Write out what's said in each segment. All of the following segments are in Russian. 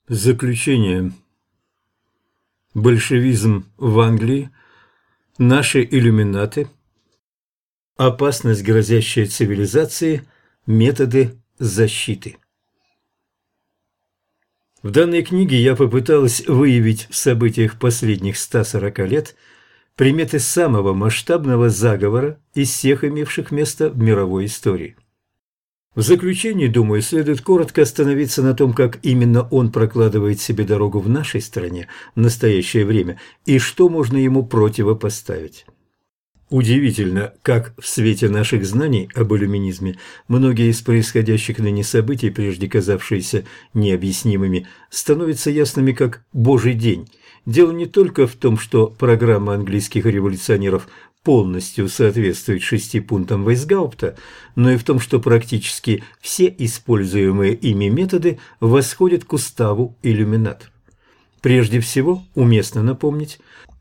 Заключение. Большевизм в Англии, наши иллюминаты, опасность, грозящая цивилизации, методы защиты. В данной книге я попыталась выявить в событиях последних 140 лет приметы самого масштабного заговора из всех имевших место в мировой истории. В заключении, думаю, следует коротко остановиться на том, как именно он прокладывает себе дорогу в нашей стране в настоящее время и что можно ему противопоставить. Удивительно, как в свете наших знаний об иллюминизме многие из происходящих ныне событий, прежде казавшиеся необъяснимыми, становятся ясными как Божий день. Дело не только в том, что программа английских революционеров полностью соответствует 6 пунктам Вейсгаупта, но и в том, что практически все используемые ими методы восходят к уставу иллюминатов. Прежде всего, уместно напомнить,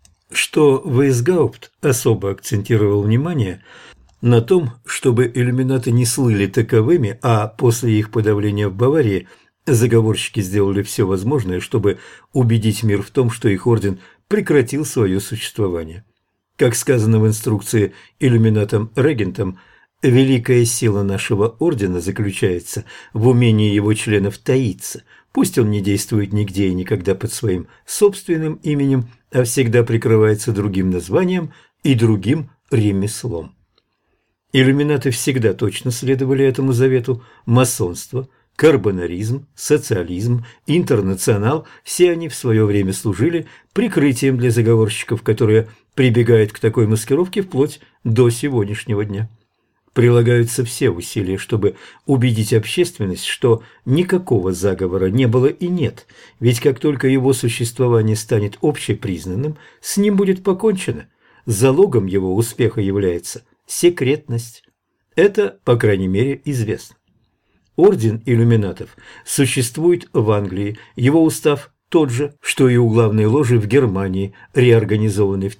что Вейсгаупт особо акцентировал внимание на том, чтобы иллюминаты не слыли таковыми, а после их подавления в Баварии заговорщики сделали все возможное, чтобы убедить мир в том, что их орден прекратил свое существование. Как сказано в инструкции иллюминатам-регентам, великая сила нашего ордена заключается в умении его членов таиться. Пусть он не действует нигде и никогда под своим собственным именем, а всегда прикрывается другим названием и другим ремеслом. Иллюминаты всегда точно следовали этому завету. Масонство, карбонаризм, социализм, интернационал – все они в свое время служили прикрытием для заговорщиков, которые прибегают к такой маскировке вплоть до сегодняшнего дня. Прилагаются все усилия, чтобы убедить общественность, что никакого заговора не было и нет, ведь как только его существование станет общепризнанным, с ним будет покончено. Залогом его успеха является секретность. Это, по крайней мере, известно. Орден иллюминатов существует в Англии, его устав тот же, что и у главной ложи в Германии, реорганизованный в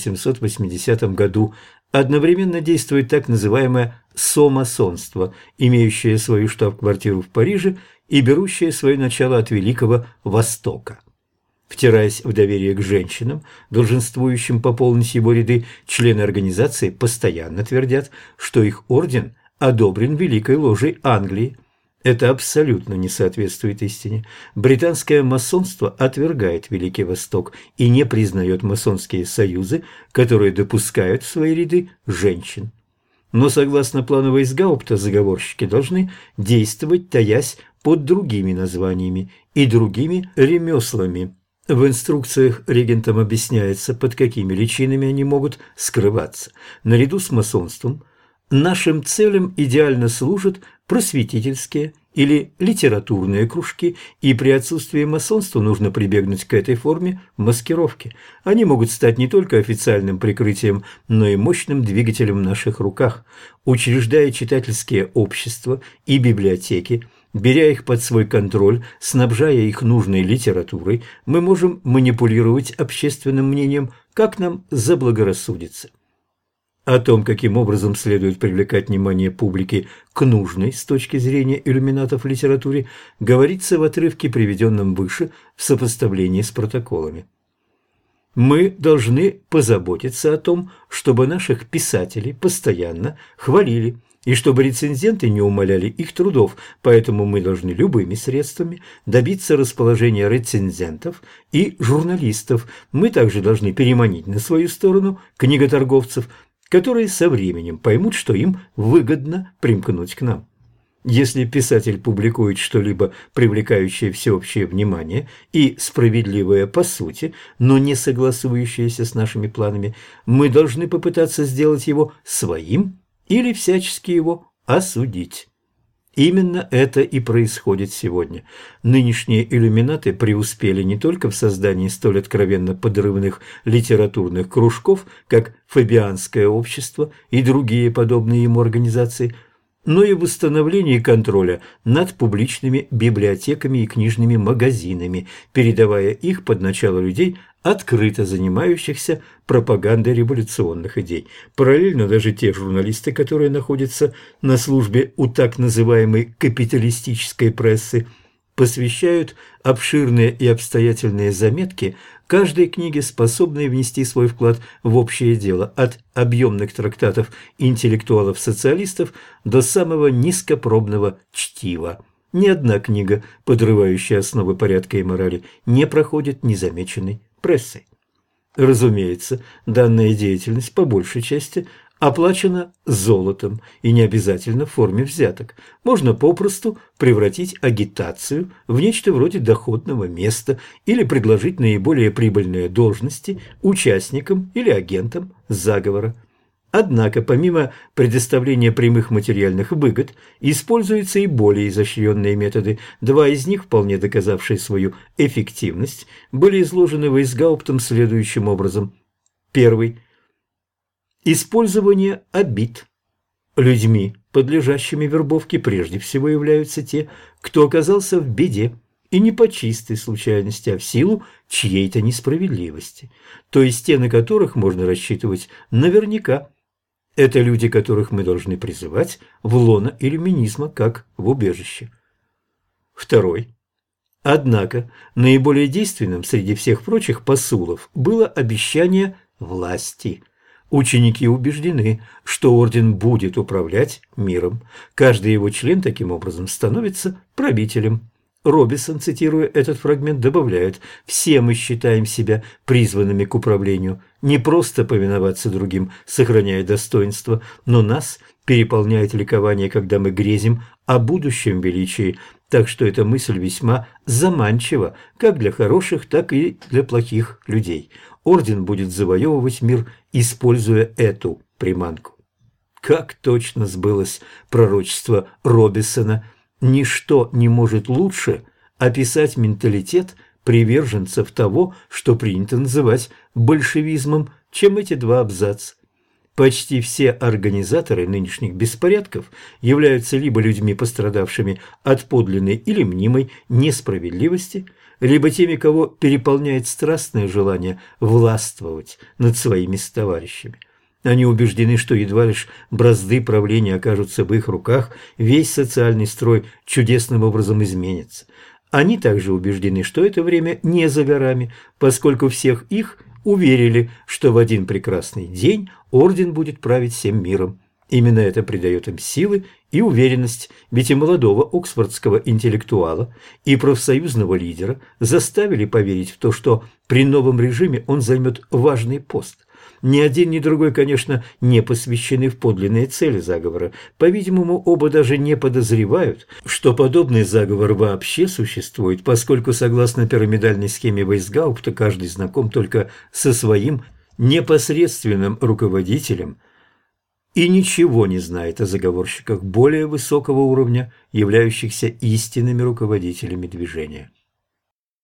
1880 году. Одновременно действует так называемое «со-масонство», имеющее свою штаб-квартиру в Париже и берущее свое начало от Великого Востока. Втираясь в доверие к женщинам, долженствующим пополнить его ряды, члены организации постоянно твердят, что их орден одобрен Великой Ложей Англии. Это абсолютно не соответствует истине. Британское масонство отвергает Великий Восток и не признает масонские союзы, которые допускают в свои ряды женщин. Но согласно плану Вейсгаупта, заговорщики должны действовать, таясь под другими названиями и другими ремеслами. В инструкциях регентам объясняется, под какими личинами они могут скрываться. Наряду с масонством нашим целям идеально служат просветительские или литературные кружки, и при отсутствии масонства нужно прибегнуть к этой форме маскировки. Они могут стать не только официальным прикрытием, но и мощным двигателем в наших руках. Учреждая читательские общества и библиотеки, беря их под свой контроль, снабжая их нужной литературой, мы можем манипулировать общественным мнением, как нам заблагорассудится. О том, каким образом следует привлекать внимание публики к нужной с точки зрения иллюминатов литературе, говорится в отрывке, приведенном выше в сопоставлении с протоколами. Мы должны позаботиться о том, чтобы наших писателей постоянно хвалили, и чтобы рецензенты не умаляли их трудов, поэтому мы должны любыми средствами добиться расположения рецензентов и журналистов. Мы также должны переманить на свою сторону книготорговцев, которые со временем поймут, что им выгодно примкнуть к нам. Если писатель публикует что-либо, привлекающее всеобщее внимание и справедливое по сути, но не согласующееся с нашими планами, мы должны попытаться сделать его своим или всячески его осудить. Именно это и происходит сегодня. Нынешние иллюминаты преуспели не только в создании столь откровенно подрывных литературных кружков, как Фабианское общество и другие подобные ему организации, но и в установлении контроля над публичными библиотеками и книжными магазинами, передавая их под начало людей, открыто занимающихся пропагандой революционных идей. Параллельно даже те журналисты, которые находятся на службе у так называемой капиталистической прессы, посвящают обширные и обстоятельные заметки каждой книге, способные внести свой вклад в общее дело, от объемных трактатов интеллектуалов-социалистов до самого низкопробного чтива. Ни одна книга, подрывающая основы порядка и морали, не проходит незамеченной прессой. Разумеется, данная деятельность по большей части оплачена золотом и не обязательно в форме взяток. Можно попросту превратить агитацию в нечто вроде доходного места или предложить наиболее прибыльные должности участникам или агентам заговора. Однако, помимо предоставления прямых материальных выгод, используются и более изощренные методы. Два из них, вполне доказавшие свою эффективность, были изложены Вейсгауптом следующим образом. Первый. Использование обид. Людьми, подлежащими вербовке, прежде всего являются те, кто оказался в беде, и не по чистой случайности, а в силу чьей-то несправедливости, то есть те, на которых можно рассчитывать наверняка. Это люди, которых мы должны призывать в лоно иллюминизма, как в убежище. Второй. Однако наиболее действенным среди всех прочих посулов было обещание власти. Ученики убеждены, что орден будет управлять миром. Каждый его член таким образом становится правителем. Робисон, цитируя этот фрагмент, добавляет: «Все мы считаем себя призванными к управлению, не просто повиноваться другим, сохраняя достоинство, но нас переполняет ликование, когда мы грезим о будущем величии, так что эта мысль весьма заманчива как для хороших, так и для плохих людей. Орден будет завоевывать мир, используя эту приманку». Как точно сбылось пророчество Робисона! Ничто не может лучше описать менталитет приверженцев того, что принято называть большевизмом, чем эти два абзаца. Почти все организаторы нынешних беспорядков являются либо людьми, пострадавшими от подлинной или мнимой несправедливости, либо теми, кого переполняет страстное желание властвовать над своими товарищами. Они убеждены, что едва лишь бразды правления окажутся в их руках, весь социальный строй чудесным образом изменится. Они также убеждены, что это время не за горами, поскольку всех их уверили, что в один прекрасный день орден будет править всем миром. Именно это придает им силы и уверенность, ведь и молодого оксфордского интеллектуала, и профсоюзного лидера заставили поверить в то, что при новом режиме он займет важный пост. Ни один, ни другой, конечно, не посвящены в подлинные цели заговора. По-видимому, оба даже не подозревают, что подобный заговор вообще существует, поскольку, согласно пирамидальной схеме Вейсгаупта, каждый знаком только со своим непосредственным руководителем и ничего не знает о заговорщиках более высокого уровня, являющихся истинными руководителями движения.